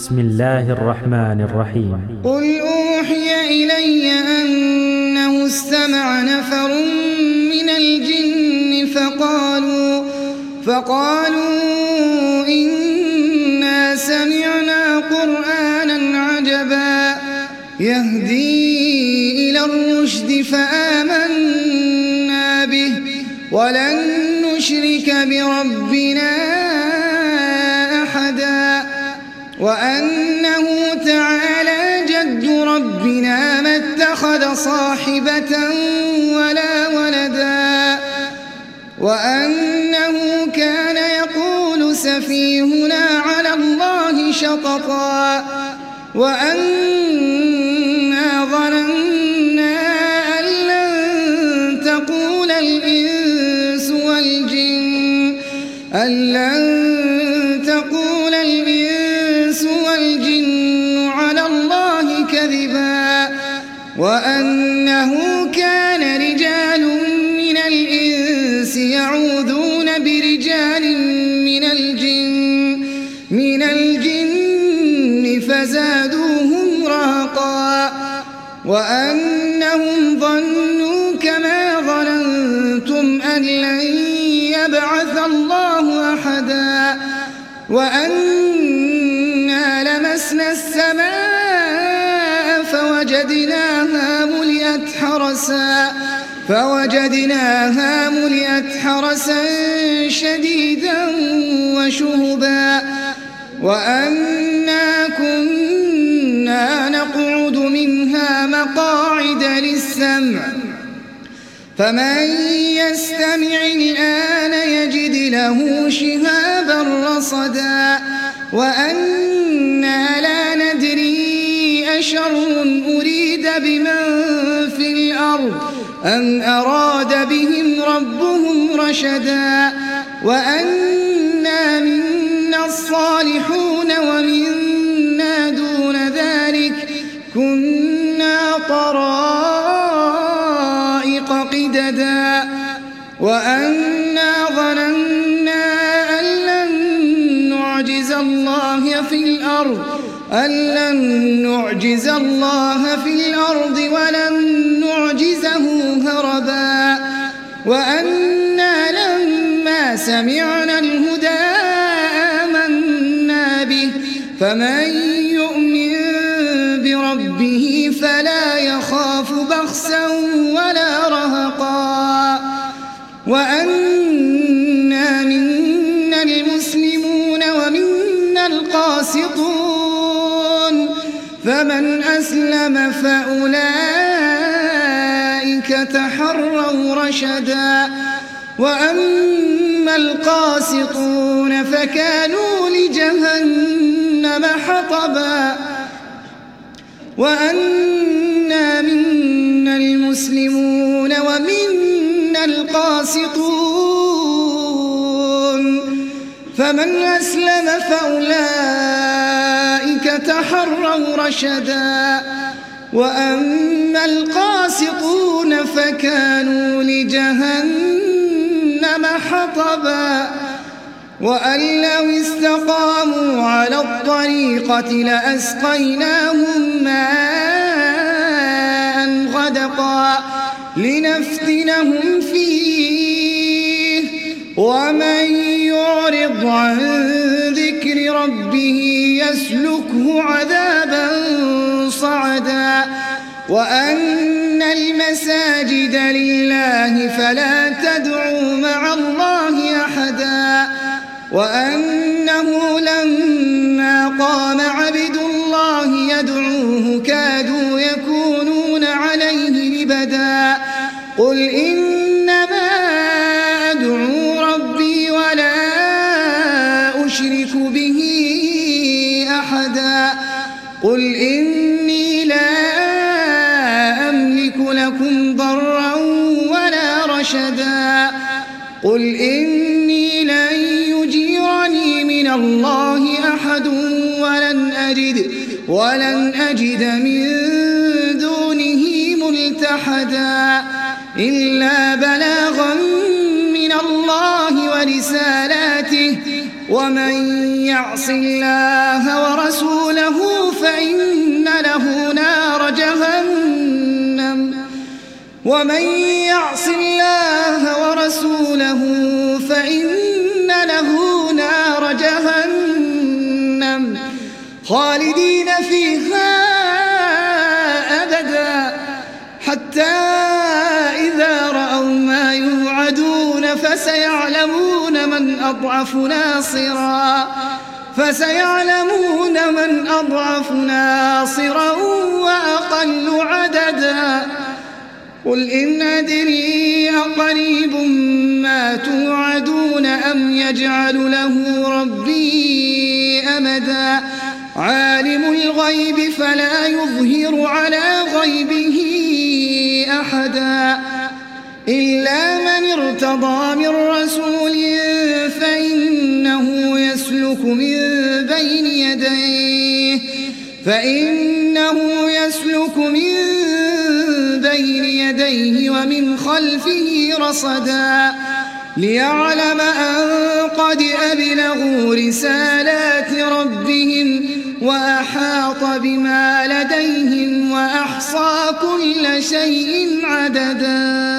بسم الله الرحمن الرحيم. قل أوحي إلي أنه استمع نفر من الجن فقالوا إنا سمعنا قرآنا عجبا يهدي إلى الرشد فآمنا به ولن نشرك بربنا أحدا وأنه تعالى جد ربنا ما اتخذ صاحبة ولا ولدا وأنه كان يقول سفيهنا على الله شططا وأنا ظننا أن لن تقول الإنس والجن على الله كذبا وأنه كان رجال من الإنس يعوذون برجال من الجن فزادوهم رهقا وأنهم ظنوا كما ظننتم أن لن يبعث الله أحدا وأنا لمسنا السماء فوجدناها ملئت حرسا شديدا وشهبا وأنا كنا نقعد منها مقاعد للسمع فمن يستمع الآن يجد له شهابا رصدا وأنا لا ندري أشر أريد بمن في الأرض أم أراد بهم ربهم رشدا وأنا منا الصالحون ومنا دون ذلك كنا طرائق قددا وأنا ظننا أن لن نعجز الله في الأرض ولن نعجزه هربا وأنا لما سمعنا الهدى آمنا به فمن يؤمن بربه فلا يخاف بخسا ولا رهقا وأنا منا المسلمون ومنا القاسطون فمن أسلم فأولئك تحروا رشدا وأما القاسطون فكانوا لجهنم حطبا وأنا منا المسلمون ومنا القاسطون فمن أسلم فأولئك تحروا رشدا وأما القاسطون فكانوا لجهنم حطبا وأن لو استقاموا على الطريقة لأسقيناهم ماء غدقا لنفتنهم فيه ومن يعرض عن ذكر ربه يسلكه عذابا صعدا وأن المساجد لله فلا تدعوا مع الله أحدا وأنه لما قام عبد الله يدعوه كادوا يكونون عليه لبدا قل إنما أدعو ربي ولا أشرك به أحدا قل إني لا أملك لكم ضرا ولا رشدا قل إني لن يجيرني من الله أحد ولن أجد من دونه ملتحدا إلا بلاغا من الله ورسالاته ومن يعص الله ورسوله فإن له نار جهنم ومن يعص الله ورسوله فإن له نار جهنم خالدين فيها أبدا حتى إذا رأوا ما يوعدون فسيعلمون من أضعف ناصرا وأقل عددا قل إن أدري أقريب ما توعدون أم يجعل له ربي أمدا عالم الغيب فلا يظهر على غيبه أحدا إلا من ارتضى من رسول فإنه يسلك من بين يديه ومن خلفه رصدا ليعلم أن قد أبلغوا رسالات ربهم وأحاط بما لديهم وأحصى كل شيء عددا